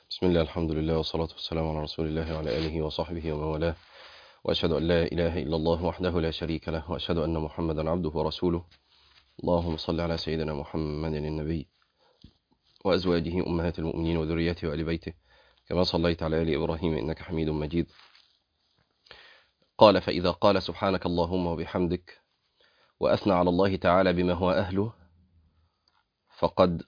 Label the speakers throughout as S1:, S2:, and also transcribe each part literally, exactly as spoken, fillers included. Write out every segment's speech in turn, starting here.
S1: بسم الله، الحمد لله، والصلاة والسلام على رسول الله وعلى آله وصحبه ومن والاه، وأشهد أن لا إله إلا الله وحده لا شريك له، وأشهد أن محمدا عبده ورسوله. اللهم صل على سيدنا محمد النبي وأزواجه أمهات المؤمنين وذريته وآل بيته كما صليت على آل إبراهيم إنك حميد مجيد. قال: فإذا قال سبحانك اللهم وبحمدك وأثنى على الله تعالى بما هو أهله فقد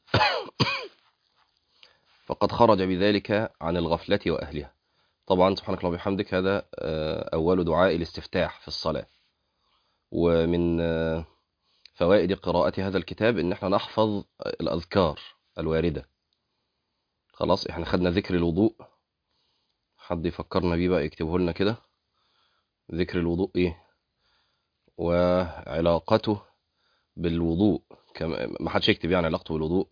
S1: فقد خرج بذلك عن الغفلة وأهلها. طبعا سبحانك اللهم وبحمدك هذا أول دعاء الاستفتاح في الصلاة، ومن فوائد قراءة هذا الكتاب إن احنا نحفظ الأذكار الواردة. خلاص احنا خدنا ذكر الوضوء، حد يفكرنا بيه بقى، يكتبه لنا كده. ذكر الوضوء ايه وعلاقته بالوضوء؟ كما ما حدش يكتب يعني علاقته بالوضوء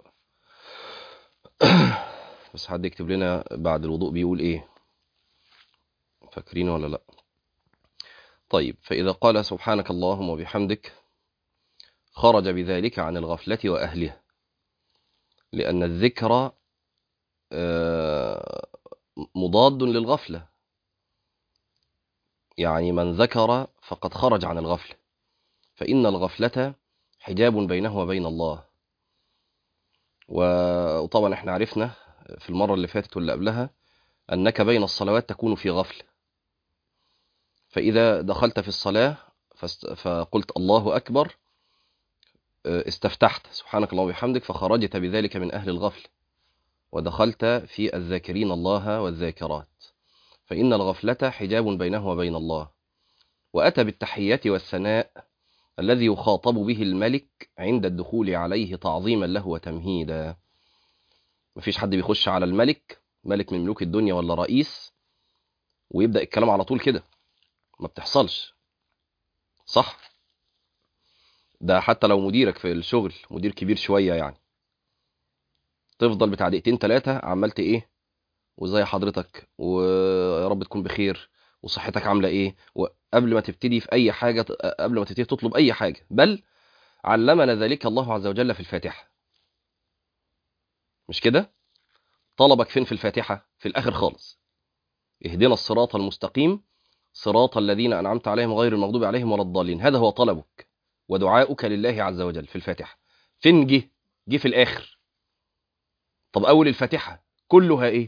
S1: بس حد يكتب لنا بعد الوضوء بيقول ايه، فاكرين ولا لا؟ طيب، فإذا قال سبحانك اللهم وبحمدك خرج بذلك عن الغفلة وأهلها، لأن الذكر مضاد للغفلة. يعني من ذكر فقد خرج عن الغفلة، فإن الغفلة حجاب بينه وبين الله. وطبعا احنا عرفنا في المرة اللي فاتت واللي قبلها أنك بين الصلوات تكون في غفلة، فإذا دخلت في الصلاة فقلت الله أكبر استفتحت سبحانك اللهم وبحمدك، فخرجت بذلك من أهل الغفلة ودخلت في الذاكرين الله والذاكرات، فإن الغفلة حجاب بينه وبين الله. وأتى بالتحيات والثناء الذي يخاطب به الملك عند الدخول عليه تعظيما له وتمهيدا. مفيش حد بيخش على الملك، ملك من ملوك الدنيا ولا رئيس، ويبدأ الكلام على طول كده، ما بتحصلش، صح؟ ده حتى لو مديرك في الشغل مدير كبير شوية يعني، تفضل بتاع دقيقتين ثلاثة عملت ايه، وازاي حضرتك، ويا رب تكون بخير، وصحتك عاملة ايه، وقبل ما تبتدي في اي حاجة، قبل ما تبتدي تطلب اي حاجة. بل علمنا ذلك الله عز وجل في الفاتحة، مش كده؟ طلبك فين في الفاتحة؟ في الآخر خالص: اهدنا الصراط المستقيم صراط الذين أنعمت عليهم غير المغضوب عليهم ولا الضالين. هذا هو طلبك ودعاؤك لله عز وجل في الفاتحة. فين جه؟ جه في الآخر. طب أول الفاتحة كلها إيه؟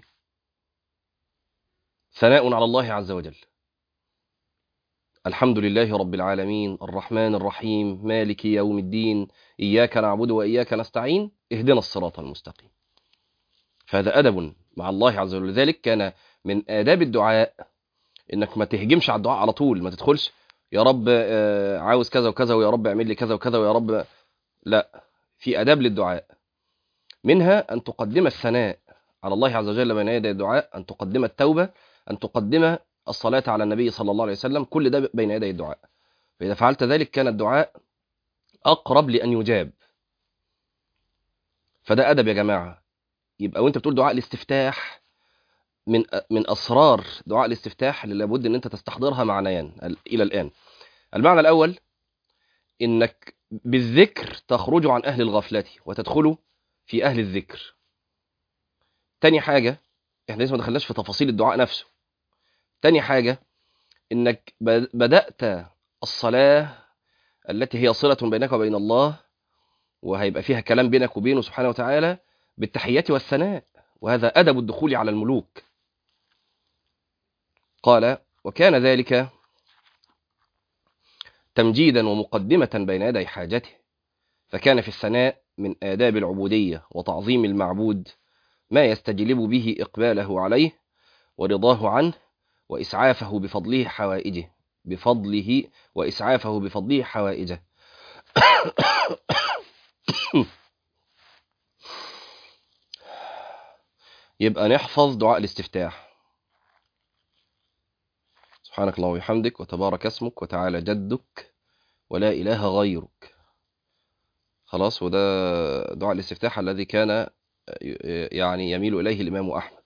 S1: ثناء على الله عز وجل. الحمد لله رب العالمين الرحمن الرحيم مالك يوم الدين إياك نعبد وإياك نستعين اهدنا الصراط المستقيم. فهذا أدب مع الله عز وجل. لذلك كان من آداب الدعاء انك ما تهجمش على الدعاء على طول، ما تدخلش يا رب عاوز كذا وكذا ويا رب اعمل لي كذا وكذا ويا رب، لا، في آداب للدعاء. منها أن تقدم الثناء على الله عز وجل بين يدي الدعاء، أن تقدم التوبة، أن تقدم الصلاة على النبي صلى الله عليه وسلم، كل ده بين يدي الدعاء. فإذا فعلت ذلك كان الدعاء أقرب لأن يجاب. فده أدب يا جماعة. يبقى وانت بتقول دعاء الاستفتاح، من من أسرار دعاء الاستفتاح اللي لابد أن أنت تستحضرها معنيان إلى الآن. المعنى الأول إنك بالذكر تخرج عن أهل الغفلة وتدخل في أهل الذكر. تاني حاجة، إحنا لسه ما دخلناش في تفاصيل الدعاء نفسه. تاني حاجة، إنك بدأت الصلاة التي هي صلة بينك وبين الله، وهيبقى فيها كلام بينك وبينه سبحانه وتعالى، بالتحيات والثناء، وهذا أدب الدخول على الملوك. قال: وكان ذلك تمجيدا ومقدمة بين يدي حاجته، فكان في الثناء من آداب العبودية وتعظيم المعبود ما يستجلب به إقباله عليه ورضاه عنه وإسعافه بفضله حوائجه بفضله وإسعافه بفضله حوائجه. يبقى نحفظ دعاء الاستفتاح: سبحانك اللهم وبحمدك وتبارك اسمك وتعالى جدك ولا إله غيرك. خلاص، وده دعاء الاستفتاح الذي كان يعني يميل إليه الإمام أحمد.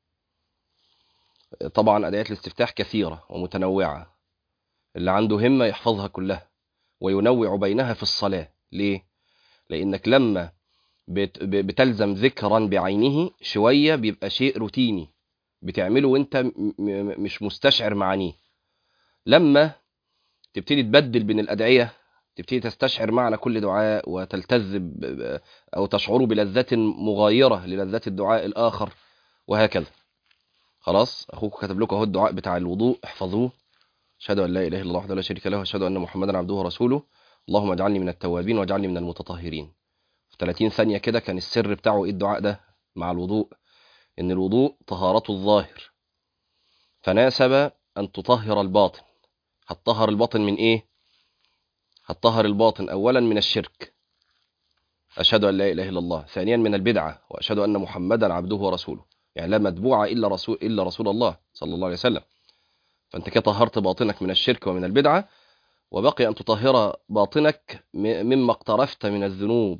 S1: طبعا أدعية الاستفتاح كثيرة ومتنوعة، اللي عنده همة يحفظها كلها وينوع بينها في الصلاة. ليه؟ لأنك لما بت- ب- بتلزم ذكرا بعينه، شوية بيبقى شيء روتيني بتعمله وانت م- م- مش مستشعر معانيه. لما تبتدي تبدل بين الأدعية، تبتدي تستشعر معنى كل دعاء وتلتذ ب- ب- أو تشعر بلذة مغايرة للذة الدعاء الآخر، وهكذا. خلاص، أخوك كتب لكم أهو الدعاء بتاع الوضوء، احفظوه. أشهد أن لا إله إلا الله وحده لا شريك له، وأشهد أن محمدا عبده ورسوله، اللهم اجعلني من التوابين واجعلني من المتطهرين. في ثلاثين ثانية كده كان السر بتاعه إيه الدعاء ده مع الوضوء؟ إن الوضوء طهارة الظاهر، فناسب أن تطهر الباطن. هتطهر الباطن من إيه؟ هتطهر الباطن أولا من الشرك، أشهد أن لا إله إلا الله. ثانيا من البدعة، وأشهد أن محمدا عبده ورسوله، يعني لا متبوع إلا رسول إلا رسول الله صلى الله عليه وسلم. فأنت كده طهرت باطنك من الشرك ومن البدعة، وبقي أن تطهر باطنك م- مما اقترفت من الذنوب.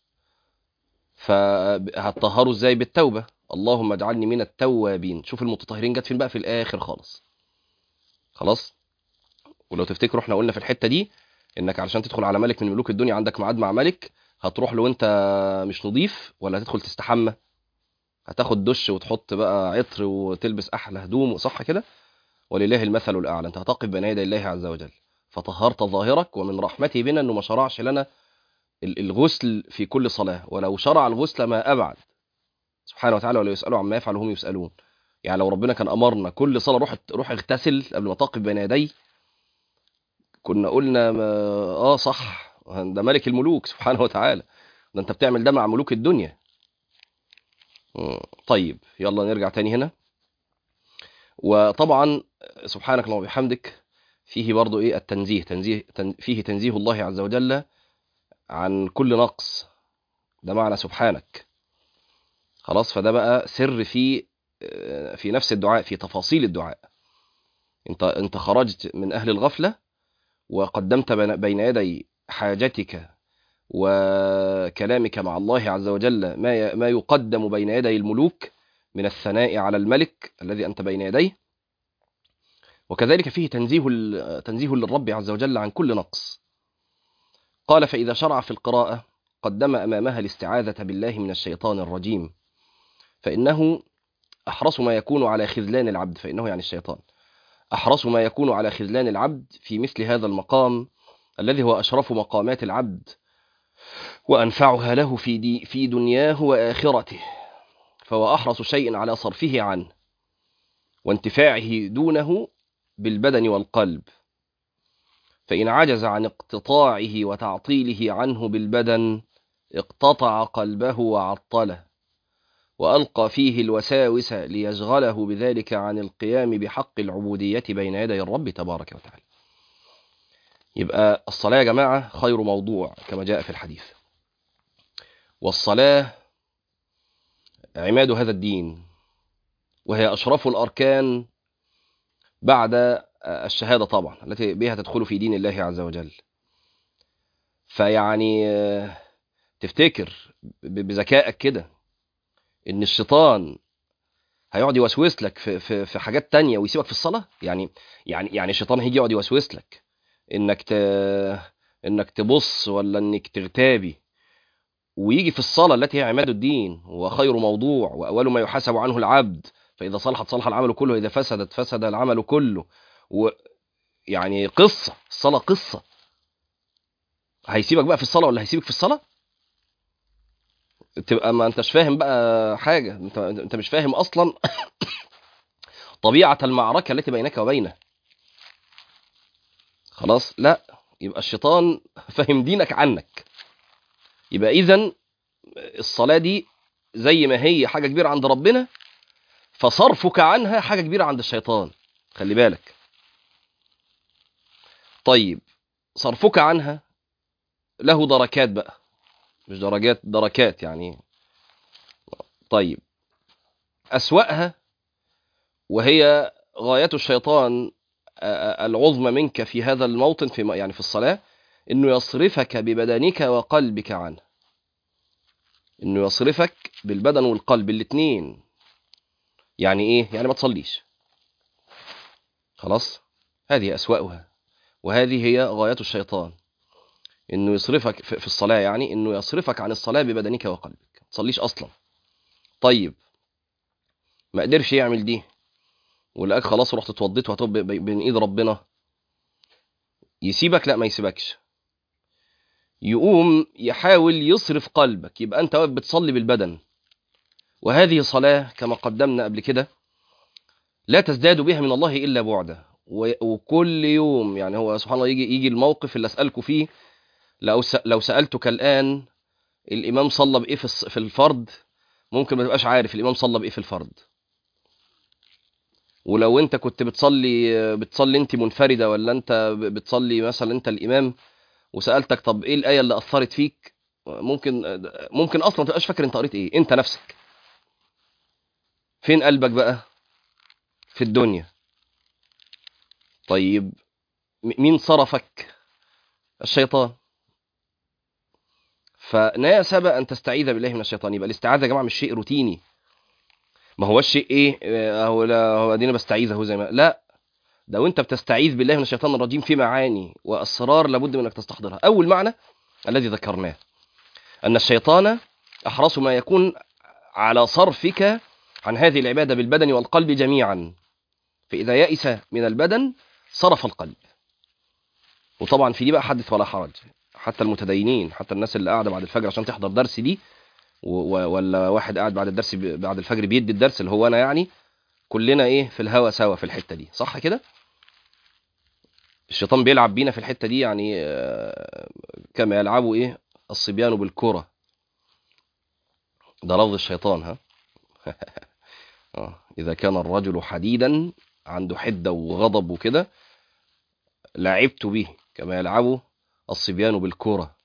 S1: فهتطهره إزاي؟ بالتوبة. اللهم اجعلني من التوابين. شوف المتطهرين جت فين بقى؟ في الآخر خالص. خلاص. ولو تفتكروا احنا قلنا في الحتة دي انك علشان تدخل على ملك من ملوك الدنيا عندك ميعاد مع ملك، هتروح له وانت مش نظيف ولا هتدخل تستحمى؟ هتاخد دش وتحط بقى عطر وتلبس احلى هدوم، صح كده؟ ولله المثل الاعلى. انت هتقف بين يدي الله عز وجل، فطهرت ظاهرك. ومن رحمته بنا انه ما شرعش لنا ال- الغسل في كل صلاة، ولو شرع الغسل ما ابعد سبحانه وتعالى، ولا يسألوا عما يفعل وهم يسألون. يعني لو ربنا كان امرنا كل صلاة روح روح اغتسل قبل ما تقف بين يديه، كنا قلنا ما... اه صح، ده ملك الملوك سبحانه وتعالى، ده انت بتعمل ده مع ملوك الدنيا. مم. طيب يلا نرجع تاني هنا. وطبعا سبحانك اللهم وبحمدك فيه برضو ايه التنزيه، تنزيه تن... فيه تنزيه الله عز وجل عن كل نقص، ده معنى سبحانك. خلاص، فده بقى سر في في نفس الدعاء، في تفاصيل الدعاء. انت انت خرجت من اهل الغفلة وقدمت بين بين يدي حاجتك وكلامك مع الله عز وجل ما ما يقدم بين يدي الملوك من الثناء على الملك الذي أنت بين يديه. وكذلك فيه تنزيه تنزيه للرب عز وجل عن كل نقص. قال: فإذا شرع في القراءة قدم أمامها الاستعاذة بالله من الشيطان الرجيم، فإنه أحرص ما يكون على خذلان العبد، فإنه يعني الشيطان أحرص ما يكون على خذلان العبد في مثل هذا المقام الذي هو أشرف مقامات العبد وأنفعها له في, دي في دنياه وآخرته، فهو أحرص شيء على صرفه عنه وانتفاعه دونه بالبدن والقلب. فإن عجز عن اقتطاعه وتعطيله عنه بالبدن اقتطع قلبه وعطله، وألقى فيه الوساوس ليشغله بذلك عن القيام بحق العبودية بين يدي الرب تبارك وتعالى. يبقى الصلاة يا جماعة خير موضوع كما جاء في الحديث، والصلاة عماد هذا الدين، وهي أشرف الأركان بعد الشهادة طبعا، التي بها تدخل في دين الله عز وجل. فيعني تفتكر بذكائك كده ان الشيطان هيقعد يوسوس لك في في في حاجات تانية ويسيبك في الصلاة؟ يعني يعني يعني الشيطان هيجي يقعد يوسوس لك انك ت... انك تبص ولا انك تغتابي، ويجي في الصلاة التي هي عماد الدين وخير موضوع وأول ما يحاسب عنه العبد، فإذا صلحت صلح العمل كله، وإذا فسدت فسد العمل كله. ويعني قصة الصلاة قصة. هيسيبك بقى في الصلاة ولا هيسيبك في الصلاة؟ تبقى ما انتش فاهم بقى حاجة، انت انت مش فاهم اصلا طبيعة المعركة التي بينك وبينه. خلاص، لا، يبقى الشيطان فهم دينك عنك. يبقى اذا الصلاة دي زي ما هي حاجة كبيرة عند ربنا، فصرفك عنها حاجة كبيرة عند الشيطان، خلي بالك. طيب صرفك عنها له دركات بقى، مش درجات، دركات يعني. طيب أسوأها، وهي غاية الشيطان العظمى منك في هذا الموطن، في يعني في الصلاة، إنه يصرفك ببدنك وقلبك عنه. إنه يصرفك بالبدن والقلب الاثنين. يعني إيه؟ يعني ما تصليش. خلاص، هذه أسوأها، وهذه هي غاية الشيطان. انه يصرفك في الصلاه، يعني انه يصرفك عن الصلاه ببدنك وقلبك، ما تصليش اصلا. طيب ما قدرش يعمل دي ولقاك خلاص ورحت اتوضيت وهتوب بين ايد ربنا، يسيبك؟ لا ما يسيبكش، يقوم يحاول يصرف قلبك. يبقى انت واقف بتصلي بالبدن، وهذه صلاة كما قدمنا قبل كده لا تزداد بها من الله إلا بعدا. وكل يوم يعني هو سبحان الله يجي يجي الموقف اللي أسألكم فيه. لو لو سألتك الآن الإمام صلى بإيه في في الفرض، ممكن ما تبقاش عارف الإمام صلى بإيه في الفرض. ولو أنت كنت بتصلي بتصلي أنت منفردة ولا أنت بتصلي مثلا أنت الإمام، وسألتك طب إيه الآية اللي أثرت فيك، ممكن ممكن أصلا ما تبقاش فاكر أنت قريت إيه أنت نفسك. فين قلبك بقى؟ في الدنيا. طيب مين صرفك؟ الشيطان. فناسب أن تستعيذ بالله من الشيطان. يبقى الاستعاذة يا جماعة مش شيء روتيني، ما هو الشيء ايه هو، لا هو ادينا بستعيذ اهو زي ما لا، ده وانت بتستعيذ بالله من الشيطان الرجيم في معاني واسرار لابد من انك تستحضرها. اول معنى الذي ذكرناه ان الشيطان احرص ما يكون على صرفك عن هذه العبادة بالبدن والقلب جميعا، فاذا يئس من البدن صرف القلب. وطبعا في دي بقى حدث ولا حرج، حتى المتدينين، حتى الناس اللي قاعده بعد الفجر عشان تحضر درس دي، ولا واحد قاعد بعد الدرس بعد الفجر بيدي الدرس اللي هو انا، يعني كلنا ايه في الهوا سوا في الحته دي، صح كده؟ الشيطان بيلعب بينا في الحته دي، يعني كما يلعبوا ايه الصبيان بالكره. ده لفظ الشيطان ها. اذا كان الرجل حديدا عنده حده وغضب وكده لعبت به كما يلعبوا الصبيان بالكره.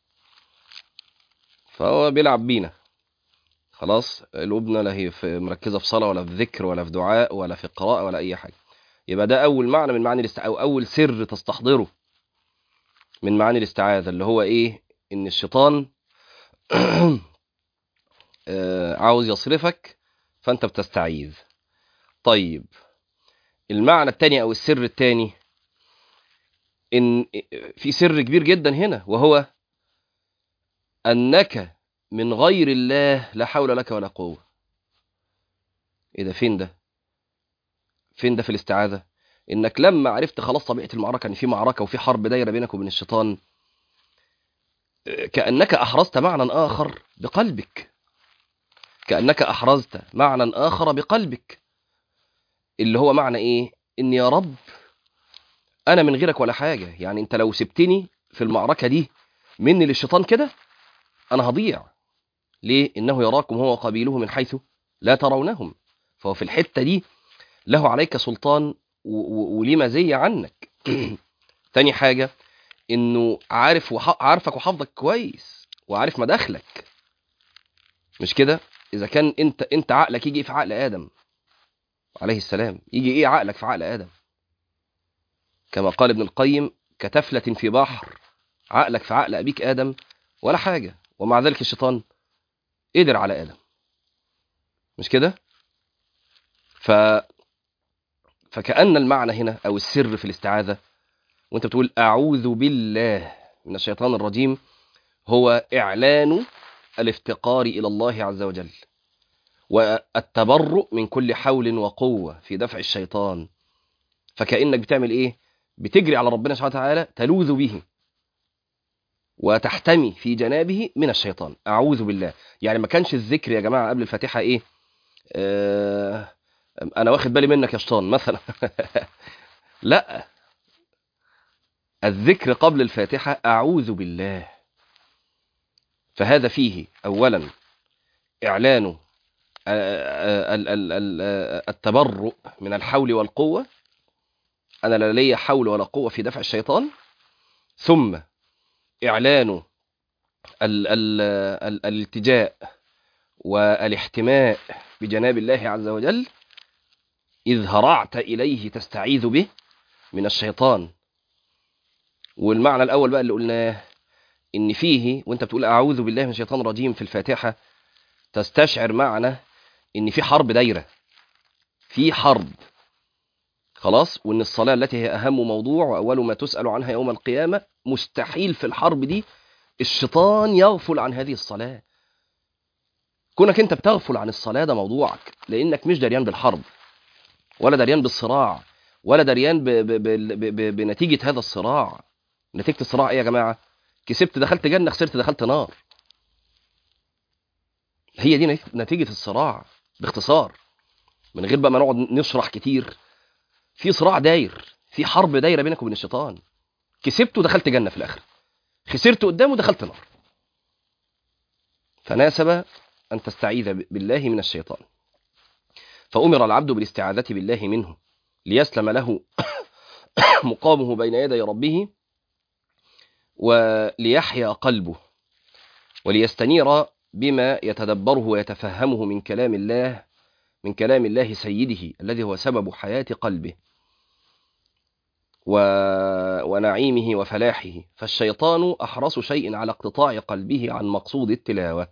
S1: فهو بيلعب بينا خلاص. الابنه لا هي في مركزه في صلاه ولا في ذكر ولا في دعاء ولا في قراءه ولا اي حاجه. يبقى ده اول معنى من معاني الاستعاذه، او اول سر تستحضره من معاني الاستعاذه، اللي هو ايه؟ ان الشيطان عاوز يصرفك فانت بتستعيذ. طيب المعنى الثاني او السر الثاني، ان في سر كبير جدا هنا، وهو انك من غير الله لا حول لك ولا قوه. ايه ده؟ فين ده؟ فين ده في الاستعاذه؟ انك لما عرفت خلاص طبيعه المعركه، ان في معركه وفي حرب دايره بينك وبين الشيطان، كانك احرزت معنى اخر بقلبك، كانك احرزت معنى اخر بقلبك، اللي هو معنى ايه؟ ان يا رب انا من غيرك ولا حاجه، يعني انت لو سبتني في المعركه دي مني للشيطان كده انا هضيع. ليه؟ انه يراكم هو وقبيله من حيث لا ترونهم. فهو في الحته دي له عليك سلطان وليه مزيه عنك. تاني حاجه انه عارف وح... عارفك وحافظك كويس وعارف مداخلك، مش كده؟ اذا كان انت انت عقلك يجي في عقل ادم عليه السلام، يجي ايه عقلك في عقل ادم؟ كما قال ابن القيم كتفلة في بحر، عقلك في عقل ابيك ادم ولا حاجه، ومع ذلك الشيطان قدر على ادم، مش كده؟ ف فكأن المعنى هنا او السر في الاستعاذه وانت بتقول اعوذ بالله من الشيطان الرجيم، هو اعلان الافتقار الى الله عز وجل والتبرؤ من كل حول وقوه في دفع الشيطان. فكأنك بتعمل ايه؟ بتجري على ربنا سبحانه وتعالى، تلوذ به وتحتمي في جنابه من الشيطان. اعوذ بالله. يعني ما كانش الذكر يا جماعه قبل الفاتحه ايه؟ آه انا واخد بالي منك يا شيطان مثلا. لا، الذكر قبل الفاتحه اعوذ بالله. فهذا فيه اولا اعلان التبرؤ من الحول والقوه، انا لا لي حول ولا قوه في دفع الشيطان، ثم اعلان ال ال ال الالتجاء والاحتماء بجناب الله عز وجل إذ هرعت إليه تستعيذ به من الشيطان. والمعنى الأول بقى اللي قلناه إن فيه وإنت بتقول أعوذ بالله من الشيطان الرجيم في الفاتحة تستشعر معنى إن في حرب دايرة، في حرب خلاص، وإن الصلاة التي هي أهم موضوع وأول ما تسأل عنها يوم القيامة مستحيل في الحرب دي الشيطان يغفل عن هذه الصلاة. كونك انت بتغفل عن الصلاة ده موضوعك، لانك مش دريان بالحرب، ولا دريان بالصراع، ولا دريان ب ب ب ب ب بنتيجة هذا الصراع. نتيجة الصراع ايه يا جماعة؟ كسبت دخلت جنة، خسرت دخلت نار. هي دي نتيجة الصراع باختصار، من غير بقى ما نقعد نشرح كتير. في صراع داير، في حرب دايرة بينك وبين الشيطان. كسبت ودخلت جنة في الآخر، خسرت قدامه ودخلت نار. فناسب أن تستعيذ بالله من الشيطان. فأمر العبد بالاستعاذة بالله منه ليسلم له مقامه بين يدي ربه، وليحيا قلبه، وليستنير بما يتدبره ويتفهمه من كلام الله، من كلام الله سيده الذي هو سبب حياة قلبه و... ونعيمه وفلاحه. فالشيطان أحرص شيء على اقتطاع قلبه عن مقصود التلاوة،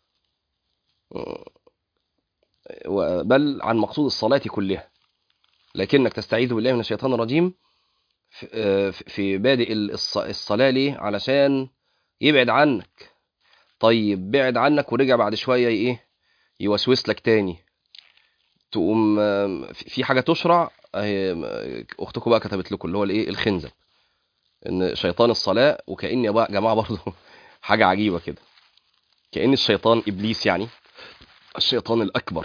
S1: بل عن مقصود الصلاة كلها. لكنك تستعيذ بالله من الشيطان الرجيم في بادئ الصلاة ليه؟ علشان يبعد عنك. طيب بعد عنك ورجع بعد شوية ايه؟ يوسوس لك تاني، تقوم في حاجة تشرع. اختكم بقى كتبت لكم اللي هو الايه؟ الخنزب، ان شيطان الصلاة. وكأن يا جماعة برضو حاجة عجيبة كده، كأن الشيطان إبليس، يعني الشيطان الأكبر،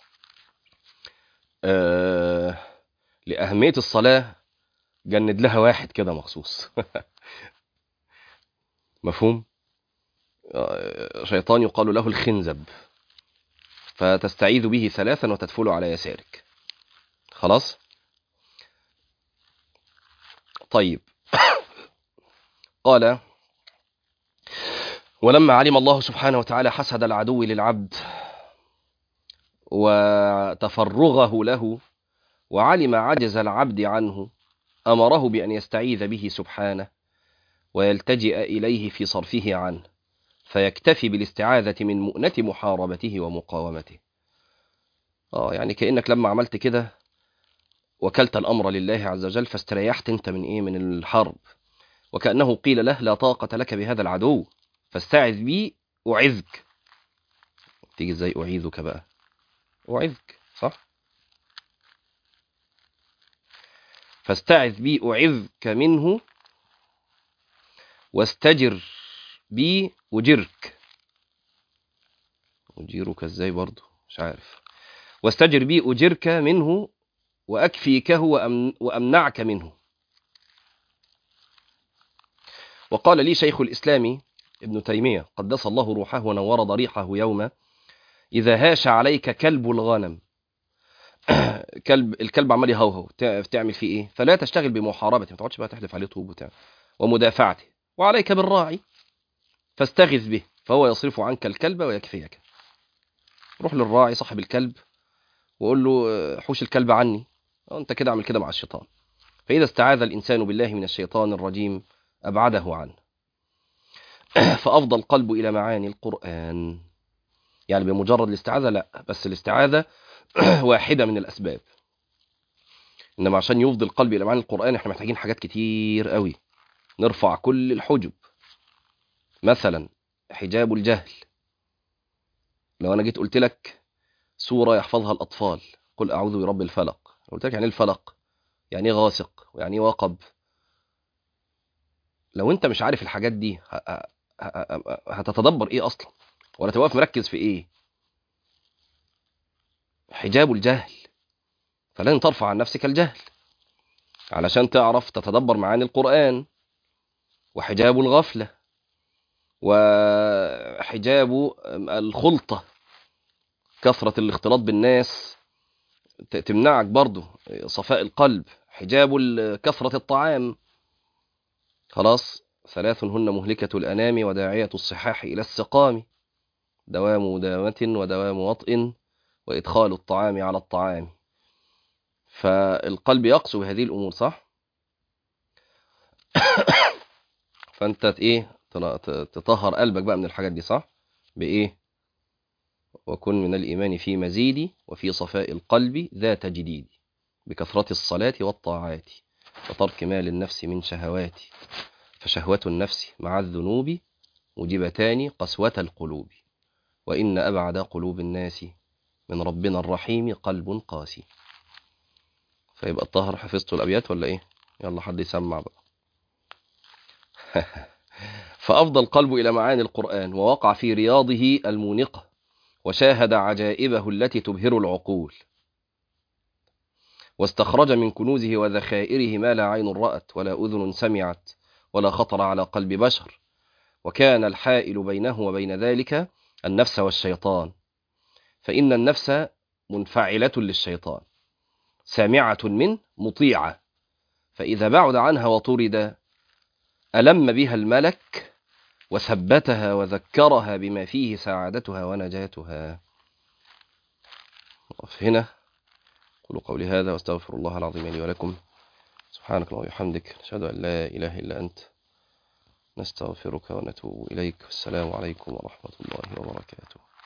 S1: آه لأهمية الصلاة جند لها واحد كده مخصوص. مفهوم؟ آه شيطان يقال له الخنزب، فتستعيذ به ثلاثا وتدفل على يسارك. خلاص؟ طيب. قال: ولما علم الله سبحانه وتعالى حسد العدو للعبد وتفرغه له، وعلم عجز العبد عنه، أمره بأن يستعيذ به سبحانه ويلتجئ إليه في صرفه عنه، فيكتفي بالاستعاذة من مؤنة محاربته ومقاومته. آه يعني كأنك لما عملت كده وكلت الأمر لله عز وجل، فاستريحت انت من إيه؟ من الحرب. وكأنه قيل له: لا طاقة لك بهذا العدو، فاستعذ بي أعذك. تيجي ازاي أعيذك بقى؟ أعذك، صح؟ فاستعذ بي أعذك منه، واستجر بي أجرك. أجيرك ازاي برضو؟ مش عارف. واستجر بي أجرك منه، وأكفيكه وأمن وأمنعك منه. وقال لي شيخ الإسلام ابن تيمية قدس الله روحه ونور ضريحه يوما: إذا هاش عليك كلب الغنم، كلب الكلب عمال يهوهو، تعمل فيه إيه؟ فلا تشتغل بمحاربته، ما تقعدش بقى تحدف عليه طوب وتعمل، ومدافعته، وعليك بالراعي فاستغث به فهو يصرف عنك الكلب ويكفيك. روح للراعي صاحب الكلب وقول له: حوش الكلب عني. أنت كده عمل كده مع الشيطان. فإذا استعاذ الإنسان بالله من الشيطان الرجيم أبعده عنه. فأفضى القلب إلى معاني القرآن. يعني بمجرد الاستعاذة لا، بس الاستعاذة واحدة من الأسباب. إنما عشان يفضي القلب إلى معاني القرآن احنا محتاجين حاجات كتير قوي. نرفع كل الحجب. مثلا حجاب الجهل. لو أنا جيت قلت لك سورة يحفظها الأطفال، قل أعوذ برب الفلق، قلت لك يعني الفلق، يعني غاسق، ويعني وقب. لو أنت مش عارف الحاجات دي هتتدبر إيه أصلا؟ ولا توقف مركز في إيه؟ حجاب الجهل. فلن ترفع عن نفسك الجهل علشان تعرف تتدبر معاني القرآن. وحجاب الغفلة، وحجاب الخلطة، كثرة الاختلاط بالناس تمنعك برضو صفاء القلب. حجاب كثرة الطعام. خلاص. ثلاث هن مهلكة الأنام وداعية الصحاح إلى السقام: دوام مدامة ودوام وطئ وإدخال الطعام على الطعام. فالقلب يقسو بهذه الأمور، صح؟ فأنت إيه؟ تطهر قلبك بقى من الحاجات دي، صح؟ بإيه؟ وكن من الإيمان في مزيد وفي صفاء القلب ذات جديد، بكثرة الصلاة والطاعات وترك ما للنفس من شهوات، فشهوة النفس مع الذنوب موجبتان قسوة القلوب، وإن أبعد قلوب الناس من ربنا الرحيم قلب قاسي. فيبقى الطاهر حفظته الأبيات ولا إيه؟ يلا حد يسمع بقى. فأفضى القلب إلى معاني القرآن ووقع في رياضه المونقة، وشاهد عجائبه التي تبهر العقول، واستخرج من كنوزه وذخائره ما لا عين رأت ولا أذن سمعت ولا خطر على قلب بشر. وكان الحائل بينه وبين ذلك النفس والشيطان، فإن النفس منفعلة للشيطان سامعة منه مطيعة، فإذا بعد عنها وطرد ألم بها الملك وثبتها وذكرها بما فيه سعادتها ونجاتها. وقف هنا. قولوا قولي هذا واستغفر الله العظيم لي ولكم. سبحانك اللهم وبحمدك، نشهد أن لا إله إلا أنت، نستغفرك ونتوب إليك. والسلام عليكم ورحمة الله وبركاته.